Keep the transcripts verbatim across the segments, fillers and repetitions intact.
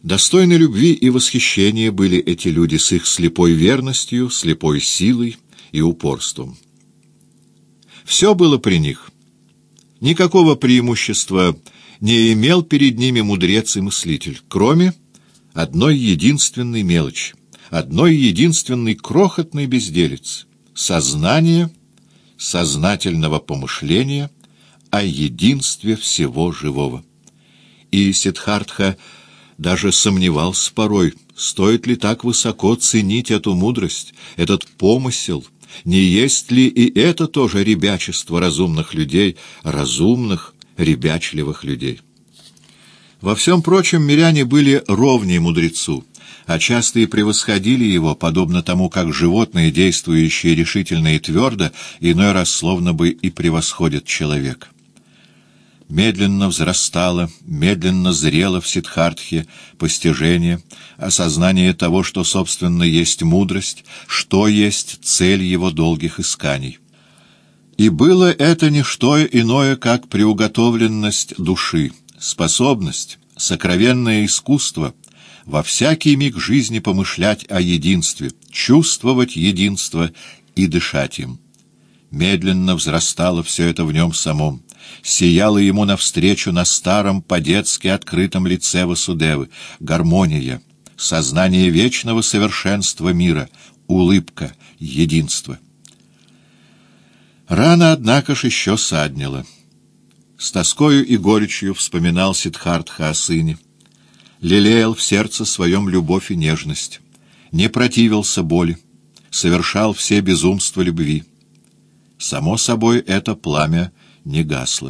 Достойны любви и восхищения были эти люди с их слепой верностью, слепой силой и упорством. Все было при них. Никакого преимущества не имел перед ними мудрец и мыслитель, кроме одной единственной мелочи, одной единственной крохотной безделицы — сознания, сознательного помышления о единстве всего живого. И Сиддхартха даже сомневался порой, стоит ли так высоко ценить эту мудрость, этот помысел, не есть ли и это тоже ребячество разумных людей, разумных, ребячливых людей. Во всем прочем миряне были ровней мудрецу, а часто и превосходили его, подобно тому, как животные, действующие решительно и твердо, иной раз словно бы и превосходят человека. Медленно взрастало, медленно зрело в Сиддхартхе постижение, осознание того, что, собственно, есть мудрость, что есть цель его долгих исканий. И было это не что иное, как приуготовленность души, способность, сокровенное искусство во всякий миг жизни помышлять о единстве, чувствовать единство и дышать им. Медленно взрастало все это в нем самом, сияло ему навстречу на старом, по-детски открытом лице Васудевы, гармония, сознание вечного совершенства мира, улыбка, единство. Рана, однако ж, еще саднила. С тоскою и горечью вспоминал Сиддхартха о сыне, лелеял в сердце своем любовь и нежность, не противился боли, совершал все безумства любви. Само собой, это пламя не гасло.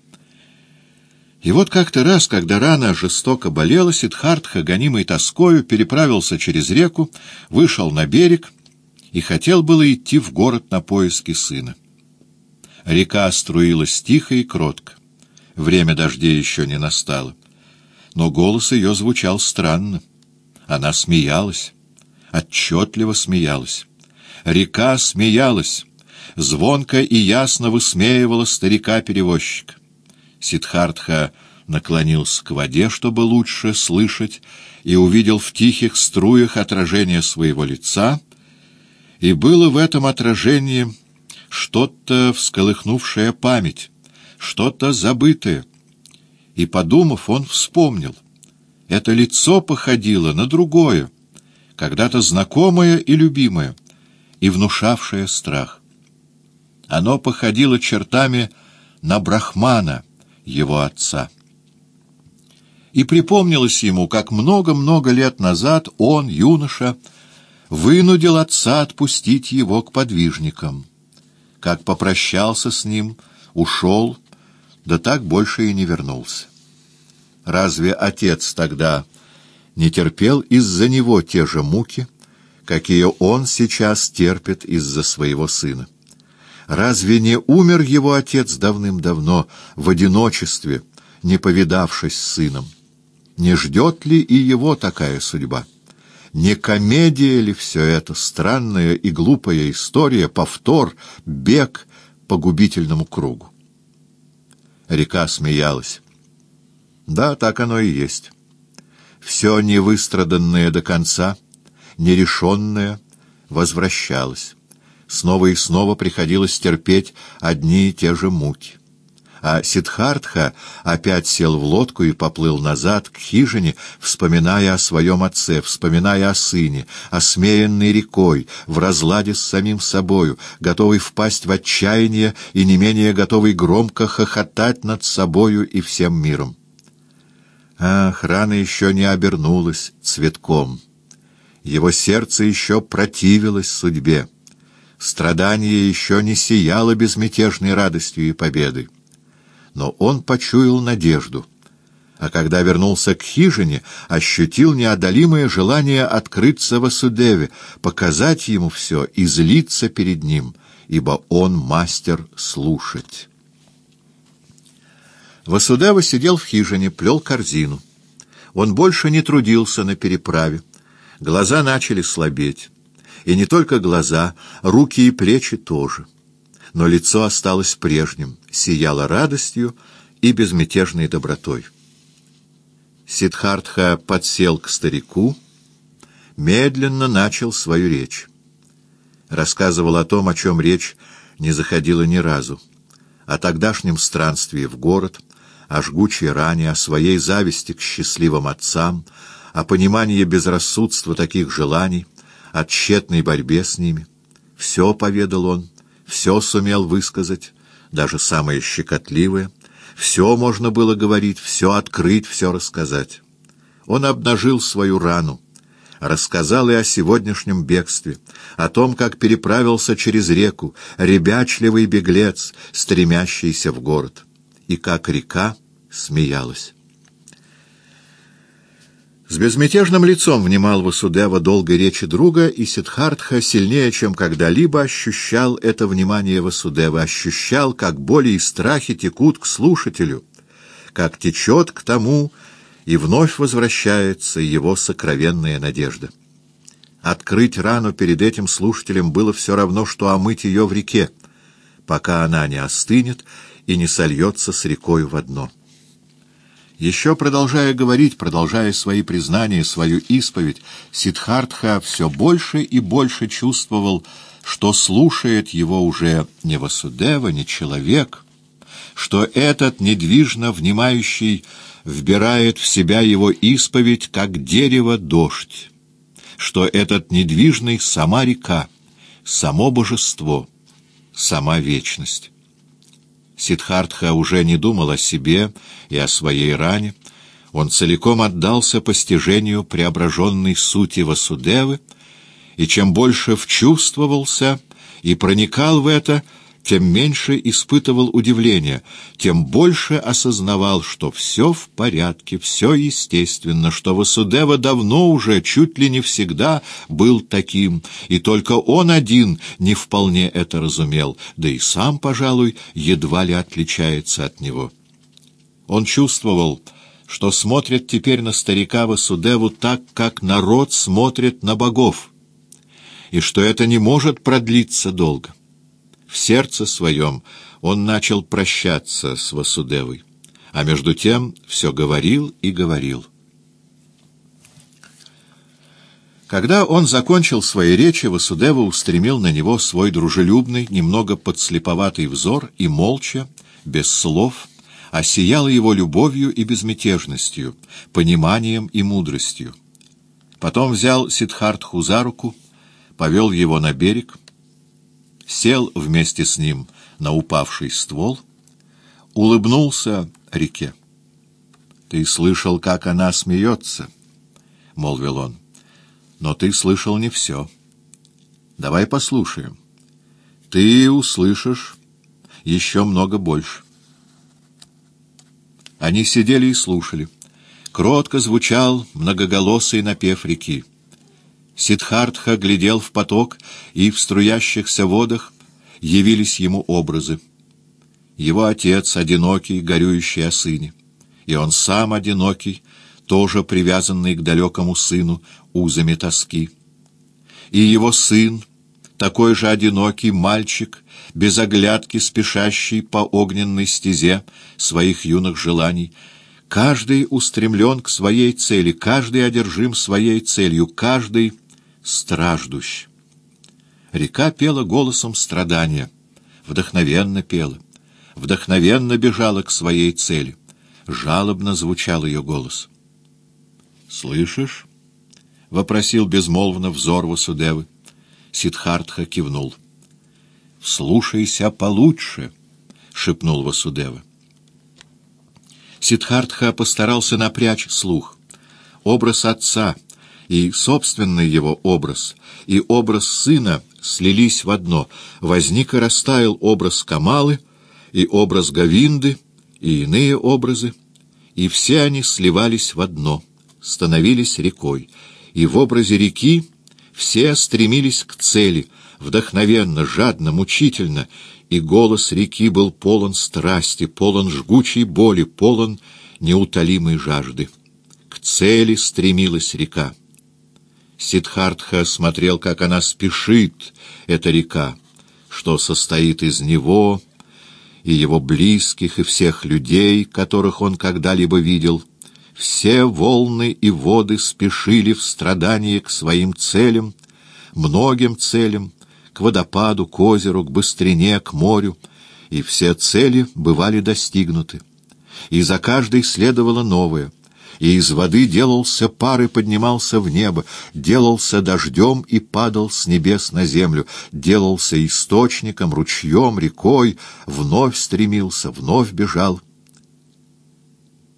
И вот как-то раз, когда рана жестоко болела, Сиддхартха, гонимый тоскою, переправился через реку, вышел на берег и хотел было идти в город на поиски сына. Река струилась тихо и кротко. Время дождей еще не настало. Но голос ее звучал странно. Она смеялась, отчетливо смеялась. Река смеялась, звонко и ясно высмеивала старика-перевозчика. Сиддхартха наклонился к воде, чтобы лучше слышать, и увидел в тихих струях отражение своего лица, и было в этом отражении что-то всколыхнувшее память, что-то забытое. И, подумав, он вспомнил. Это лицо походило на другое, когда-то знакомое и любимое, и внушавшее страх. Оно походило чертами на Брахмана, его отца. И припомнилось ему, как много-много лет назад он, юноша, вынудил отца отпустить его к подвижникам, как попрощался с ним, ушел, да так больше и не вернулся. Разве отец тогда не терпел из-за него те же муки, какие он сейчас терпит из-за своего сына? Разве не умер его отец давным-давно, в одиночестве, не повидавшись с сыном? Не ждет ли и его такая судьба? Не комедия ли все это, странная и глупая история, повтор, бег по губительному кругу? Река смеялась. Да, так оно и есть. Все невыстраданное до конца, нерешенное, возвращалось. Снова и снова приходилось терпеть одни и те же муки. А Сиддхартха опять сел в лодку и поплыл назад к хижине, вспоминая о своем отце, вспоминая о сыне, осмеянной рекой, в разладе с самим собою, готовый впасть в отчаяние и не менее готовый громко хохотать над собою и всем миром. Ах, рана еще не обернулась цветком. Его сердце еще противилось судьбе. Страдание еще не сияло безмятежной радостью и победой. Но он почуял надежду, а когда вернулся к хижине, ощутил неодолимое желание открыться Васудеве, показать ему все и злиться перед ним, ибо он мастер слушать. Васудева сидел в хижине, плел корзину. Он больше не трудился на переправе. Глаза начали слабеть. И не только глаза, руки и плечи тоже. Но лицо осталось прежним, сияло радостью и безмятежной добротой. Сиддхартха подсел к старику, медленно начал свою речь. Рассказывал о том, о чем речь не заходила ни разу. О тогдашнем странстве в город, о жгучей ране, о своей зависти к счастливым отцам, о понимании безрассудства таких желаний, о тщетной борьбе с ними. Все поведал он, все сумел высказать, даже самое щекотливое. Все можно было говорить, все открыть, все рассказать. Он обнажил свою рану, рассказал и о сегодняшнем бегстве, о том, как переправился через реку ребячливый беглец, стремящийся в город, и как река смеялась. С безмятежным лицом внимал Васудева долгой речи друга, и Сиддхартха сильнее, чем когда-либо, ощущал это внимание Васудева, ощущал, как боли и страхи текут к слушателю, как течет к тому, и вновь возвращается его сокровенная надежда. Открыть рану перед этим слушателем было все равно, что омыть ее в реке, пока она не остынет и не сольется с рекой в одно. Еще продолжая говорить, продолжая свои признания, свою исповедь, Сиддхартха все больше и больше чувствовал, что слушает его уже не Васудева, не человек, что этот недвижно внимающий вбирает в себя его исповедь, как дерево дождь, что этот недвижный сама река, само божество, сама вечность. Сиддхартха уже не думал о себе и о своей ране. Он целиком отдался постижению преображенной сути Васудевы, и чем больше вчувствовался и проникал в это, тем меньше испытывал удивления, тем больше осознавал, что все в порядке, все естественно, что Васудева давно уже, чуть ли не всегда, был таким, и только он один не вполне это разумел, да и сам, пожалуй, едва ли отличается от него. Он чувствовал, что смотрит теперь на старика Васудеву так, как народ смотрит на богов, и что это не может продлиться долго. В сердце своем он начал прощаться с Васудевой, а между тем все говорил и говорил. Когда он закончил свои речи, Васудева устремил на него свой дружелюбный, немного подслеповатый взор и молча, без слов, осиял его любовью и безмятежностью, пониманием и мудростью. Потом взял Сиддхартху за руку, повел его на берег, сел вместе с ним на упавший ствол, улыбнулся реке. «Ты слышал, как она смеется?» — молвил он. «Но ты слышал не все. Давай послушаем. Ты услышишь еще много больше». Они сидели и слушали. Кротко звучал многоголосый напев реки. Сиддхартха глядел в поток, и в струящихся водах явились ему образы. Его отец, одинокий, горюющий о сыне, и он сам одинокий, тоже привязанный к далекому сыну узами тоски. И его сын, такой же одинокий мальчик, без оглядки спешащий по огненной стезе своих юных желаний, каждый устремлен к своей цели, каждый одержим своей целью, каждый страждущ. Река пела голосом страдания, вдохновенно пела, вдохновенно бежала к своей цели, жалобно звучал ее голос. «Слышишь?» — вопросил безмолвно взор Васудевы. Сиддхартха кивнул. «Вслушайся получше», — шепнул Васудева. Сиддхартха постарался напрячь слух. Образ отца и собственный его образ, и образ сына слились в одно. Возник и растаял образ Камалы, и образ Говинды, и иные образы, и все они сливались в одно, становились рекой. И в образе реки все стремились к цели, вдохновенно, жадно, мучительно, и голос реки был полон страсти, полон жгучей боли, полон неутолимой жажды. К цели стремилась река. Сиддхартха смотрел, как она спешит, эта река, что состоит из него и его близких, и всех людей, которых он когда-либо видел, Все волны и воды спешили в страдании к своим целям, многим целям, к водопаду, к озеру, к быстрине, к морю, и все цели бывали достигнуты. И за каждой следовало новое, и из воды делался пар и поднимался в небо, делался дождем и падал с небес на землю, делался источником, ручьем, рекой, вновь стремился, вновь бежал —